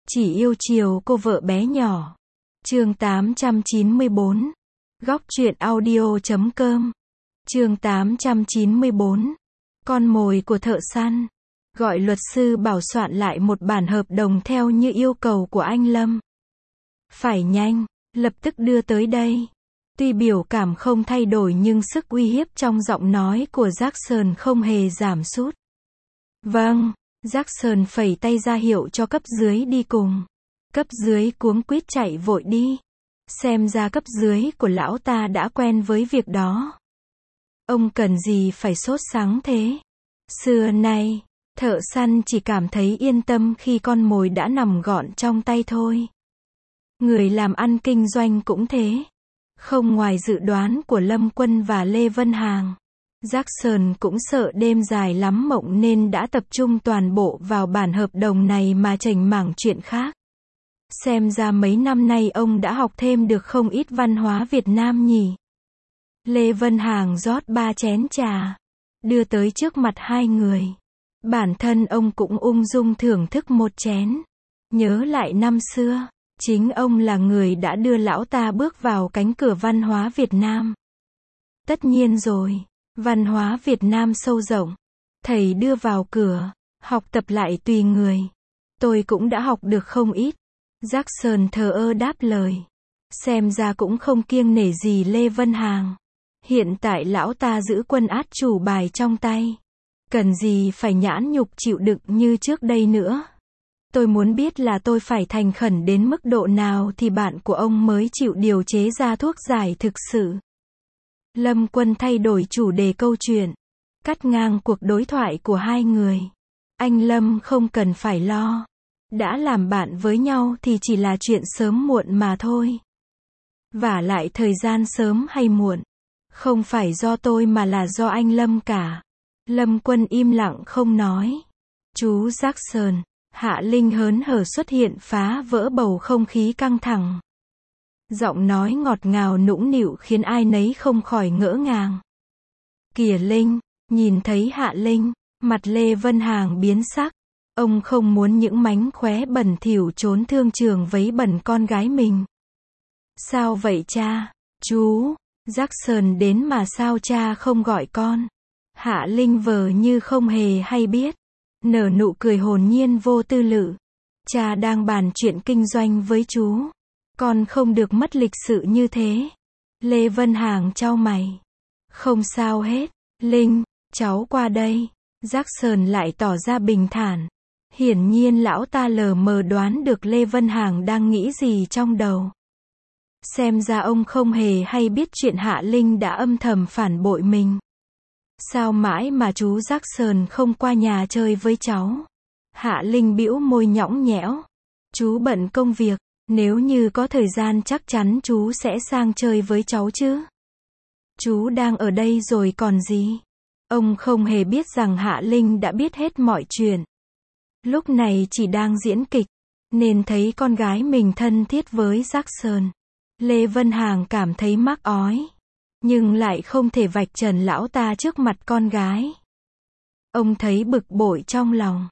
Chỉ yêu chiều cô vợ bé nhỏ. Chương 894. Góc truyện audio.com. Chương 894. Con mồi của thợ săn. Gọi luật sư bảo soạn lại một bản hợp đồng theo như yêu cầu của anh Lâm. Phải nhanh, lập tức đưa tới đây. Tuy biểu cảm không thay đổi nhưng sức uy hiếp trong giọng nói của Jackson không hề giảm sút. Vâng, Jackson phẩy tay ra hiệu cho cấp dưới đi cùng. Cấp dưới cuống quýt chạy vội đi. Xem ra cấp dưới của lão ta đã quen với việc đó. Ông cần gì phải sốt sắng thế? Xưa nay, thợ săn chỉ cảm thấy yên tâm khi con mồi đã nằm gọn trong tay thôi. Người làm ăn kinh doanh cũng thế. Không ngoài dự đoán của Lâm Quân và Lê Vân Hàng, Jackson cũng sợ đêm dài lắm mộng nên đã tập trung toàn bộ vào bản hợp đồng này mà chảnh mảng chuyện khác. Xem ra mấy năm nay ông đã học thêm được không ít văn hóa Việt Nam nhỉ. Lê Vân Hàng rót 3 chén trà, đưa tới trước mặt hai người. Bản thân ông cũng ung dung thưởng thức một chén. Nhớ lại năm xưa, chính ông là người đã đưa lão ta bước vào cánh cửa văn hóa Việt Nam. Tất nhiên rồi, văn hóa Việt Nam sâu rộng. Thầy đưa vào cửa, học tập lại tùy người. Tôi cũng đã học được không ít. Jackson thờ ơ đáp lời. Xem ra cũng không kiêng nể gì Lê Vân Hàng. Hiện tại lão ta giữ quân át chủ bài trong tay. Cần gì phải nhãn nhục chịu đựng như trước đây nữa. Tôi muốn biết là tôi phải thành khẩn đến mức độ nào thì bạn của ông mới chịu điều chế ra thuốc giải thực sự. Lâm Quân thay đổi chủ đề câu chuyện, cắt ngang cuộc đối thoại của hai người. Anh Lâm không cần phải lo. Đã làm bạn với nhau thì chỉ là chuyện sớm muộn mà thôi. Vả lại thời gian sớm hay muộn, không phải do tôi mà là do anh Lâm cả. Lâm Quân im lặng không nói. Chú Jackson, Hạ Linh hớn hở xuất hiện phá vỡ bầu không khí căng thẳng. Giọng nói ngọt ngào nũng nịu khiến ai nấy không khỏi ngỡ ngàng. Kìa Linh, nhìn thấy Hạ Linh, mặt Lê Vân Hàng biến sắc. Ông không muốn những mánh khóe bẩn thỉu trốn thương trường vấy bẩn con gái mình. Sao vậy cha? Chú, Jackson đến mà sao cha không gọi con? Hạ Linh vờ như không hề hay biết. Nở nụ cười hồn nhiên vô tư lự. Cha đang bàn chuyện kinh doanh với chú. Con không được mất lịch sự như thế. Lê Vân Hàng chau mày. Không sao hết. Linh, cháu qua đây. Jackson lại tỏ ra bình thản. Hiển nhiên lão ta lờ mờ đoán được Lê Vân Hàng đang nghĩ gì trong đầu. Xem ra ông không hề hay biết chuyện Hạ Linh đã âm thầm phản bội mình. Sao mãi mà chú Jackson không qua nhà chơi với cháu? Hạ Linh bĩu môi nhõng nhẽo. Chú bận công việc, nếu như có thời gian chắc chắn chú sẽ sang chơi với cháu chứ. Chú đang ở đây rồi còn gì? Ông không hề biết rằng Hạ Linh đã biết hết mọi chuyện. Lúc này chỉ đang diễn kịch, nên thấy con gái mình thân thiết với Jackson. Lê Vân Hàng cảm thấy mắc ói, nhưng lại không thể vạch trần lão ta trước mặt con gái. Ông thấy bực bội trong lòng.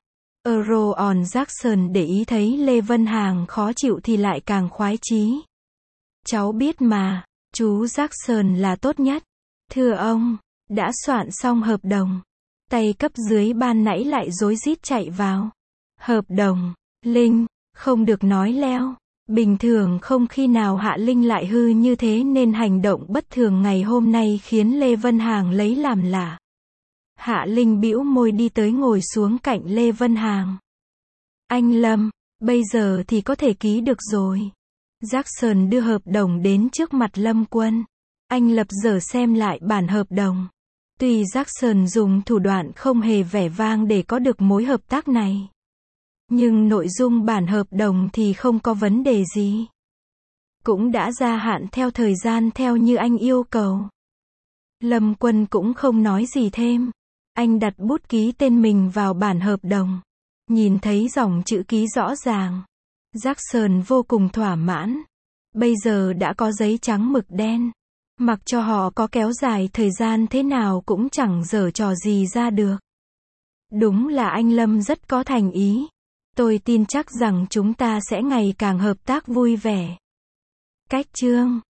On Jackson để ý thấy Lê Vân Hàng khó chịu thì lại càng khoái chí. Cháu biết mà, chú Jackson là tốt nhất. Thưa ông, đã soạn xong hợp đồng. Tay cấp dưới ban nãy lại rối rít chạy vào. Hợp đồng, Linh, không được nói leo. Bình thường không khi nào Hạ Linh lại hư như thế nên hành động bất thường ngày hôm nay khiến Lê Vân Hàng lấy làm lạ. Hạ Linh bĩu môi đi tới ngồi xuống cạnh Lê Vân Hàng. Anh Lâm, bây giờ thì có thể ký được rồi. Jackson đưa hợp đồng đến trước mặt Lâm Quân. Anh lập dở xem lại bản hợp đồng. Tuy Jackson dùng thủ đoạn không hề vẻ vang để có được mối hợp tác này, nhưng nội dung bản hợp đồng thì không có vấn đề gì. Cũng đã gia hạn theo thời gian theo như anh yêu cầu. Lâm Quân cũng không nói gì thêm. Anh đặt bút ký tên mình vào bản hợp đồng. Nhìn thấy dòng chữ ký rõ ràng. Jackson vô cùng thỏa mãn. Bây giờ đã có giấy trắng mực đen. Mặc cho họ có kéo dài thời gian thế nào cũng chẳng giở trò gì ra được. Đúng là anh Lâm rất có thành ý. Tôi tin chắc rằng chúng ta sẽ ngày càng hợp tác vui vẻ. Cách chương